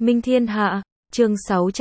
Minh Thiên Hạ, chương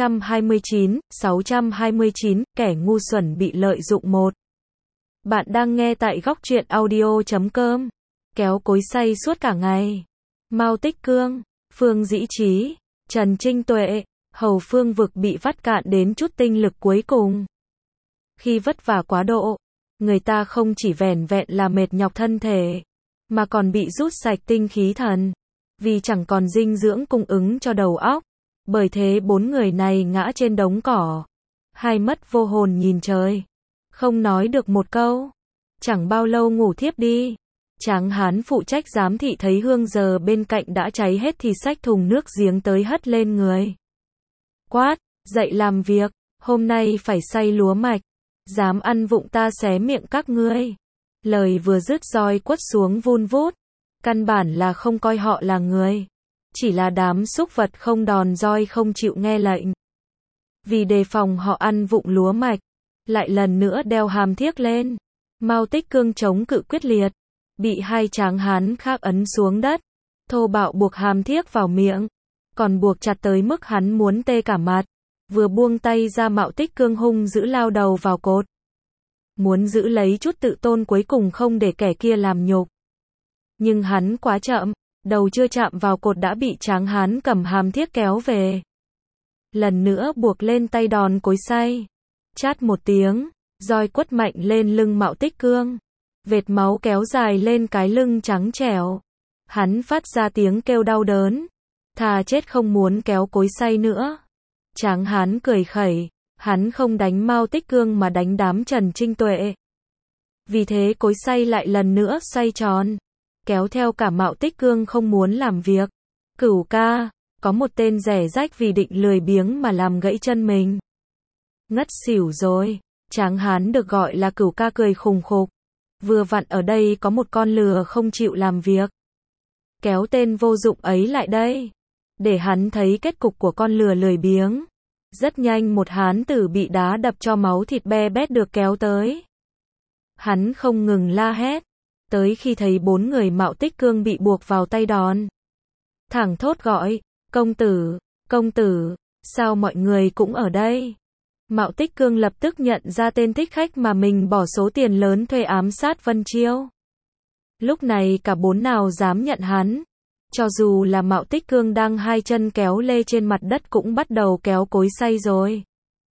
629, kẻ ngu xuẩn bị lợi dụng một. Bạn đang nghe tại góc truyện audio.com. Kéo cối xay suốt cả ngày. Mao Tích Cương, Phương Dĩ Trí, Trần Trinh Tuệ, Hầu Phương Vực bị vắt cạn đến chút tinh lực cuối cùng. Khi vất vả quá độ, người ta không chỉ vẻn vẹn là mệt nhọc thân thể, mà còn bị rút sạch tinh khí thần, vì chẳng còn dinh dưỡng cung ứng cho đầu óc. Bởi thế bốn người này ngã trên đống cỏ, hai mắt vô hồn nhìn trời, không nói được một câu. Chẳng bao lâu ngủ thiếp đi. Tráng hán phụ trách giám thị thấy hương giờ bên cạnh đã cháy hết thì xách thùng nước giếng tới hất lên người. Quát, dậy làm việc, hôm nay phải xay lúa mạch, dám ăn vụng ta xé miệng các ngươi. Lời vừa dứt roi quất xuống vun vút, căn bản là không coi họ là người, chỉ là đám súc vật không đòn roi không chịu nghe lệnh. Vì đề phòng họ ăn vụng lúa mạch, lại lần nữa đeo hàm thiếc lên. Mao Tích Cương chống cự quyết liệt, bị hai tráng hán khác ấn xuống đất, thô bạo buộc hàm thiếc vào miệng, còn buộc chặt tới mức hắn muốn tê cả mặt. Vừa buông tay ra, Mao Tích Cương hung dữ lao đầu vào cột, muốn giữ lấy chút tự tôn cuối cùng không để kẻ kia làm nhục. Nhưng hắn quá chậm, đầu chưa chạm vào cột đã bị tráng hán cầm hàm thiếc kéo về. Lần nữa buộc lên tay đòn cối xay. Chát một tiếng, roi quất mạnh lên lưng Mao Tích Cương. Vệt máu kéo dài lên cái lưng trắng trẻo. Hắn phát ra tiếng kêu đau đớn. Thà chết không muốn kéo cối xay nữa. Tráng hán cười khẩy, hắn không đánh Mao Tích Cương mà đánh đám Trần Trinh Tuệ. Vì thế cối xay lại lần nữa xoay tròn, kéo theo cả Mao Tích Cương không muốn làm việc. Cửu ca, có một tên rẻ rách vì định lười biếng mà làm gãy chân mình. Ngất xỉu rồi. Tráng hán được gọi là Cửu ca cười khùng khục. Vừa vặn ở đây có một con lừa không chịu làm việc. Kéo tên vô dụng ấy lại đây, để hắn thấy kết cục của con lừa lười biếng. Rất nhanh một hán tử bị đá đập cho máu thịt be bét được kéo tới. Hắn không ngừng la hét, tới khi thấy bốn người Mao Tích Cương bị buộc vào tay đòn, thẳng thốt gọi, công tử, sao mọi người cũng ở đây? Mao Tích Cương lập tức nhận ra tên thích khách mà mình bỏ số tiền lớn thuê ám sát Vân Chiêu. Lúc này cả bốn nào dám nhận hắn. Cho dù là Mao Tích Cương đang hai chân kéo lê trên mặt đất cũng bắt đầu kéo cối xay rồi.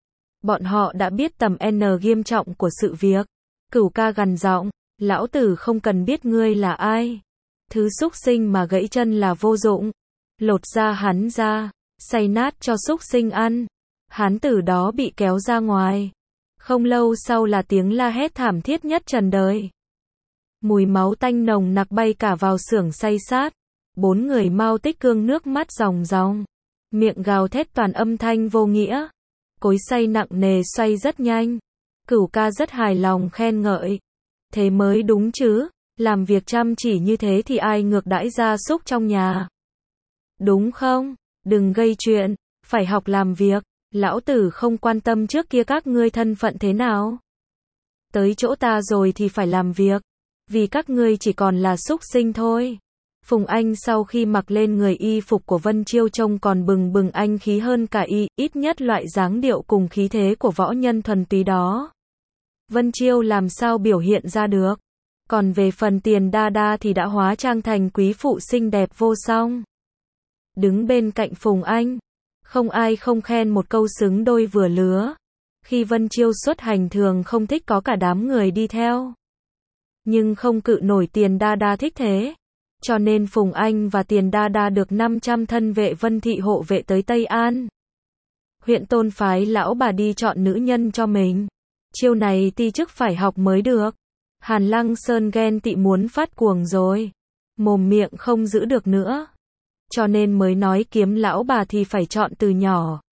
Bọn họ đã biết tầm nghiêm trọng của sự việc. Cửu ca gằn giọng, lão tử không cần biết ngươi là ai. Thứ súc sinh mà gãy chân là vô dụng. Lột da hắn ra, xay nát cho súc sinh ăn. Hán tử đó bị kéo ra ngoài. Không lâu sau là tiếng la hét thảm thiết nhất trần đời. Mùi máu tanh nồng nặc bay cả vào xưởng xay sát. Bốn người Mao Tích Cương nước mắt ròng ròng, miệng gào thét toàn âm thanh vô nghĩa. Cối xay nặng nề xoay rất nhanh. Cửu ca rất hài lòng khen ngợi. Thế mới đúng chứ, làm việc chăm chỉ như thế thì ai ngược đãi gia súc trong nhà. Đúng không? Đừng gây chuyện, phải học làm việc. Lão tử không quan tâm trước kia các ngươi thân phận thế nào. Tới chỗ ta rồi thì phải làm việc, vì các ngươi chỉ còn là súc sinh thôi. Phùng Anh sau khi mặc lên người y phục của Vân Chiêu trông còn bừng bừng anh khí hơn cả y, ít nhất loại dáng điệu cùng khí thế của võ nhân thuần túy đó. Vân Chiêu làm sao biểu hiện ra được. Còn về phần Tiền Đa Đa thì đã hóa trang thành quý phụ xinh đẹp vô song. Đứng bên cạnh Phùng Anh, không ai không khen một câu xứng đôi vừa lứa. Khi Vân Chiêu xuất hành thường không thích có cả đám người đi theo. Nhưng không cự nổi Tiền Đa Đa thích thế. Cho nên Phùng Anh và Tiền Đa Đa được 500 thân vệ Vân Thị hộ vệ tới Tây An. Huyện Tôn phái lão bà đi chọn nữ nhân cho mình. Chiêu này ti chức phải học mới được. Hàn Lăng Sơn ghen tị muốn phát cuồng rồi. Mồm miệng không giữ được nữa. Cho nên mới nói kiếm lão bà thì phải chọn từ nhỏ.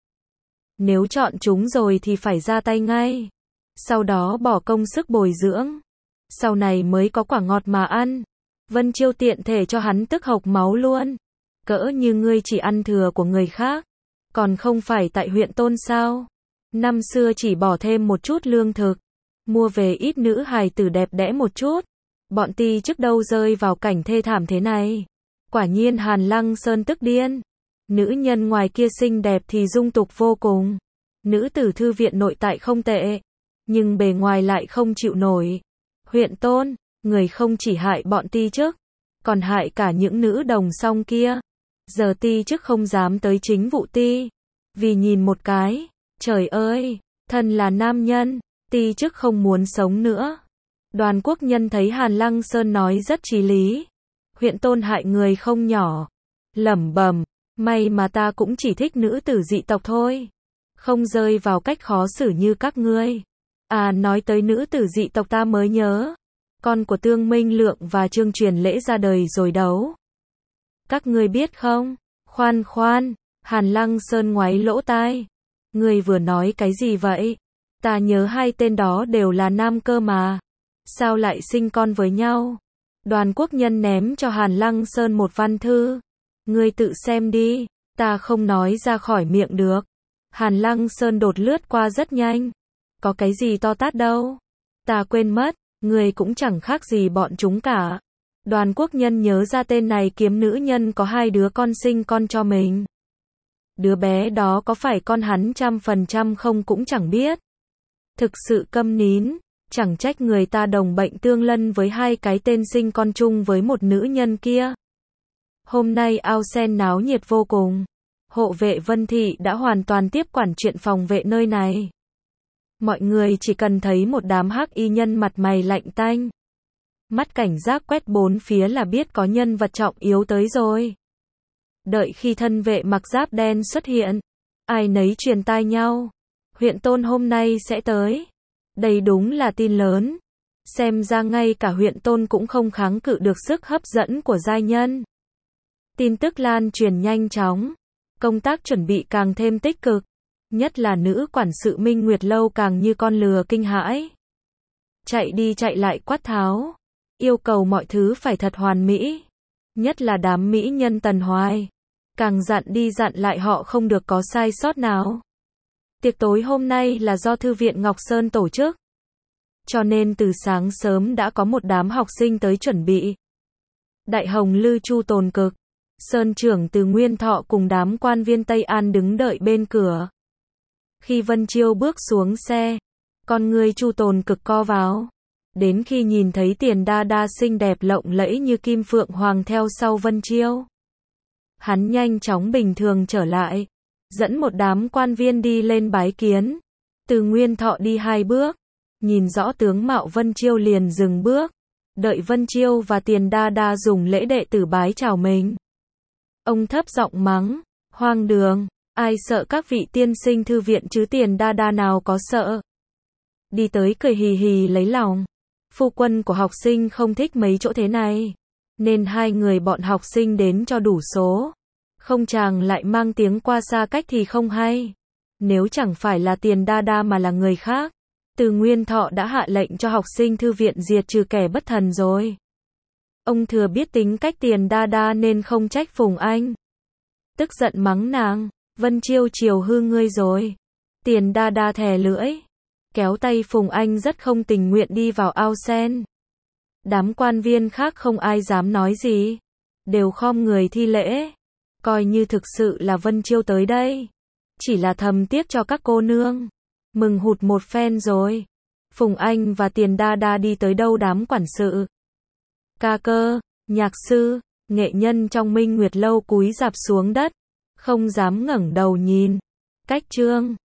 Nếu chọn chúng rồi thì phải ra tay ngay. Sau đó bỏ công sức bồi dưỡng. Sau này mới có quả ngọt mà ăn. Vân Chiêu tiện thể cho hắn tức hộc máu luôn. Cỡ như ngươi chỉ ăn thừa của người khác. Còn không phải tại huyện Tôn sao? Năm xưa chỉ bỏ thêm một chút lương thực. Mua về ít nữ hài tử đẹp đẽ một chút. Bọn ti chức đâu rơi vào cảnh thê thảm thế này. Quả nhiên Hàn Lăng Sơn tức điên. Nữ nhân ngoài kia xinh đẹp thì dung tục vô cùng. Nữ tử thư viện nội tại không tệ, nhưng bề ngoài lại không chịu nổi. Huyện Tôn, người không chỉ hại bọn ti chức, còn hại cả những nữ đồng song kia. Giờ ti chức không dám tới chính vụ ti, vì nhìn một cái, trời ơi, thân là nam nhân, ti chức không muốn sống nữa. Đoàn Quốc Nhân thấy Hàn Lăng Sơn nói rất chí lý. Huyện Tôn hại người không nhỏ. Lẩm bẩm, may mà ta cũng chỉ thích nữ tử dị tộc thôi, không rơi vào cách khó xử như các ngươi. À, nói tới nữ tử dị tộc ta mới nhớ, con của Tương Minh Lượng và Trương Truyền Lễ ra đời rồi đấu. Các ngươi biết không? Khoan khoan, Hàn Lăng Sơn ngoáy lỗ tai. Ngươi vừa nói cái gì vậy? Ta nhớ hai tên đó đều là nam cơ mà. Sao lại sinh con với nhau? Đoàn Quốc Nhân ném cho Hàn Lăng Sơn một văn thư. Ngươi tự xem đi, ta không nói ra khỏi miệng được. Hàn Lăng Sơn đột lướt qua rất nhanh. Có cái gì to tát đâu. Ta quên mất, ngươi cũng chẳng khác gì bọn chúng cả. Đoàn Quốc Nhân nhớ ra tên này kiếm nữ nhân có hai đứa con sinh con cho mình. Đứa bé đó có phải con hắn 100% không cũng chẳng biết. Thực sự câm nín, chẳng trách người ta đồng bệnh tương lân với hai cái tên sinh con chung với một nữ nhân kia. Hôm nay ao sen náo nhiệt vô cùng. Hộ vệ Vân Thị đã hoàn toàn tiếp quản chuyện phòng vệ nơi này. Mọi người chỉ cần thấy một đám hắc y nhân mặt mày lạnh tanh, mắt cảnh giác quét bốn phía là biết có nhân vật trọng yếu tới rồi. Đợi khi thân vệ mặc giáp đen xuất hiện, ai nấy truyền tai nhau. Huyện Tôn hôm nay sẽ tới. Đây đúng là tin lớn. Xem ra ngay cả huyện Tôn cũng không kháng cự được sức hấp dẫn của giai nhân. Tin tức lan truyền nhanh chóng. Công tác chuẩn bị càng thêm tích cực. Nhất là nữ quản sự Minh Nguyệt Lâu càng như con lừa kinh hãi. Chạy đi chạy lại quát tháo. Yêu cầu mọi thứ phải thật hoàn mỹ. Nhất là đám mỹ nhân Tần Hoài. Càng dặn đi dặn lại họ không được có sai sót nào. Tiệc tối hôm nay là do Thư viện Ngọc Sơn tổ chức. Cho nên từ sáng sớm đã có một đám học sinh tới chuẩn bị. Đại Hồng Lư Chu Tồn Cực, Sơn trưởng từ Nguyên Thọ cùng đám quan viên Tây An đứng đợi bên cửa. Khi Vân Chiêu bước xuống xe, con người Chu Tồn Cực co vào. Đến khi nhìn thấy Tiền Đa Đa xinh đẹp lộng lẫy như kim phượng hoàng theo sau Vân Chiêu, hắn nhanh chóng bình thường trở lại, dẫn một đám quan viên đi lên bái kiến. Từ Nguyên Thọ đi 2 bước, nhìn rõ tướng mạo Vân Chiêu liền dừng bước, đợi Vân Chiêu và Tiền Đa Đa dùng lễ đệ tử bái chào mình. Ông thấp giọng mắng, hoang đường, ai sợ các vị tiên sinh thư viện chứ Tiền Đa Đa nào có sợ. Đi tới cười hì hì lấy lòng. Phu quân của học sinh không thích mấy chỗ thế này, nên hai người bọn học sinh đến cho đủ số. Không chàng lại mang tiếng qua xa cách thì không hay. Nếu chẳng phải là Tiền Đa Đa mà là người khác, Từ Nguyên Thọ đã hạ lệnh cho học sinh thư viện diệt trừ kẻ bất thần rồi. Ông thừa biết tính cách Tiền Đa Đa nên không trách Phùng Anh. Tức giận mắng nàng, Vân Chiêu chiều hư ngươi rồi. Tiền Đa Đa thè lưỡi, kéo tay Phùng Anh rất không tình nguyện đi vào ao sen. Đám quan viên khác không ai dám nói gì, đều khom người thi lễ, coi như thực sự là Vân Chiêu tới đây. Chỉ là thầm tiếc cho các cô nương, mừng hụt một phen rồi. Phùng Anh và Tiền Đa Đa đi tới đâu đám quản sự, ca cơ, nhạc sư, nghệ nhân trong Minh Nguyệt Lâu cúi rạp xuống đất, không dám ngẩng đầu nhìn. Cách trương